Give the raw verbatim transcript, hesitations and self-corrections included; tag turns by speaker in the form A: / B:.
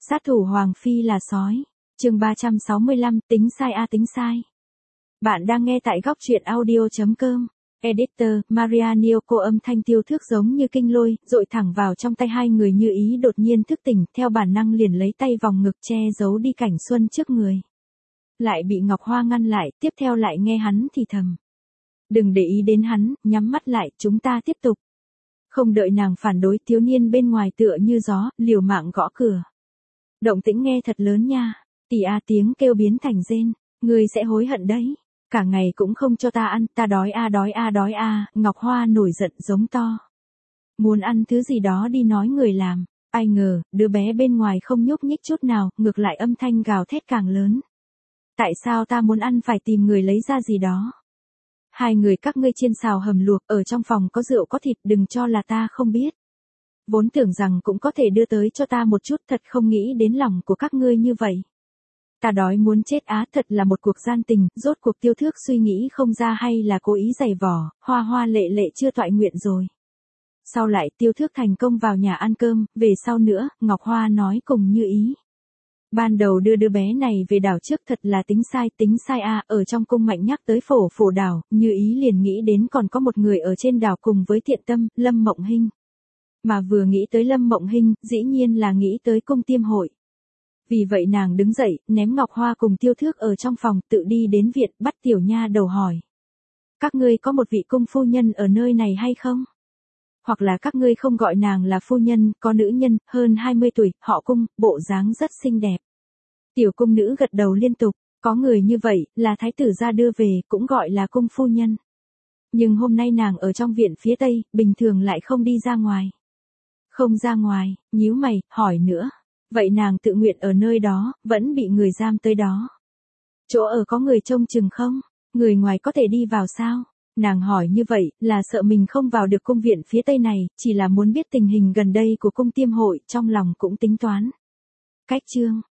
A: Sát thủ Hoàng Phi là sói. Chương ba trăm sáu mươi lăm, tính sai a tính sai. Bạn đang nghe tại góc truyện audio chấm com. Editor, Maria Nioko âm thanh tiêu thước giống như kinh lôi, dội thẳng vào trong tay hai người như ý đột nhiên thức tỉnh, theo bản năng liền lấy tay vòng ngực che giấu đi cảnh xuân trước người. Lại bị Ngọc Hoa ngăn lại, tiếp theo lại nghe hắn thì thầm. Đừng để ý đến hắn, nhắm mắt lại, chúng ta tiếp tục. Không đợi nàng phản đối, thiếu niên bên ngoài tựa như gió, liều mạng gõ cửa. Động tĩnh nghe thật lớn nha. Tì a tiếng kêu biến thành rên. Ngươi sẽ hối hận đấy. Cả ngày cũng không cho ta ăn, ta đói a đói a đói a. Ngọc Hoa nổi giận giống to. Muốn ăn thứ gì đó đi nói người làm. Ai ngờ, đứa bé bên ngoài không nhúc nhích chút nào, ngược lại âm thanh gào thét càng lớn. Tại sao ta muốn ăn phải tìm người lấy ra gì đó? Hai người các ngươi chiên xào hầm luộc, ở trong phòng có rượu có thịt, đừng cho là ta không biết. Vốn tưởng rằng cũng có thể đưa tới cho ta một chút, thật không nghĩ đến lòng của các ngươi như vậy. Ta đói muốn chết á, thật là một cuộc gian tình, rốt cuộc Tiêu Thước suy nghĩ không ra hay là cố ý giày vò, Hoa Hoa lệ lệ chưa toại nguyện rồi. Sau lại Tiêu Thước thành công vào nhà ăn cơm, về sau nữa, Ngọc Hoa nói cùng Như Ý. Ban đầu đưa đứa bé này về đảo trước thật là tính sai, tính sai a. À, ở trong cung Mạnh nhắc tới phổ phổ đảo, Như Ý liền nghĩ đến còn có một người ở trên đảo cùng với Thiện Tâm, Lâm Mộng Hinh. Mà vừa nghĩ tới Lâm Mộng Hinh, dĩ nhiên là nghĩ tới cung Tiêm hội. Vì vậy nàng đứng dậy, ném Ngọc Hoa cùng Tiêu Thước ở trong phòng, tự đi đến viện, bắt tiểu nha đầu hỏi. Các ngươi có một vị cung phu nhân ở nơi này hay không? Hoặc là các ngươi không gọi nàng là phu nhân, có nữ nhân, hơn hai mươi tuổi, họ Cung, bộ dáng rất xinh đẹp. Tiểu cung nữ gật đầu liên tục, có người như vậy, là thái tử gia đưa về, cũng gọi là cung phu nhân. Nhưng hôm nay nàng ở trong viện phía tây, bình thường lại không đi ra ngoài. Không ra ngoài, nhíu mày, hỏi nữa. Vậy nàng tự nguyện ở nơi đó, vẫn bị người giam tới đó. Chỗ ở có người trông chừng không? Người ngoài có thể đi vào sao? Nàng hỏi như vậy, là sợ mình không vào được cung viện phía tây này, chỉ là muốn biết tình hình gần đây của cung Tiêm hội, trong lòng cũng tính toán. Cách chương,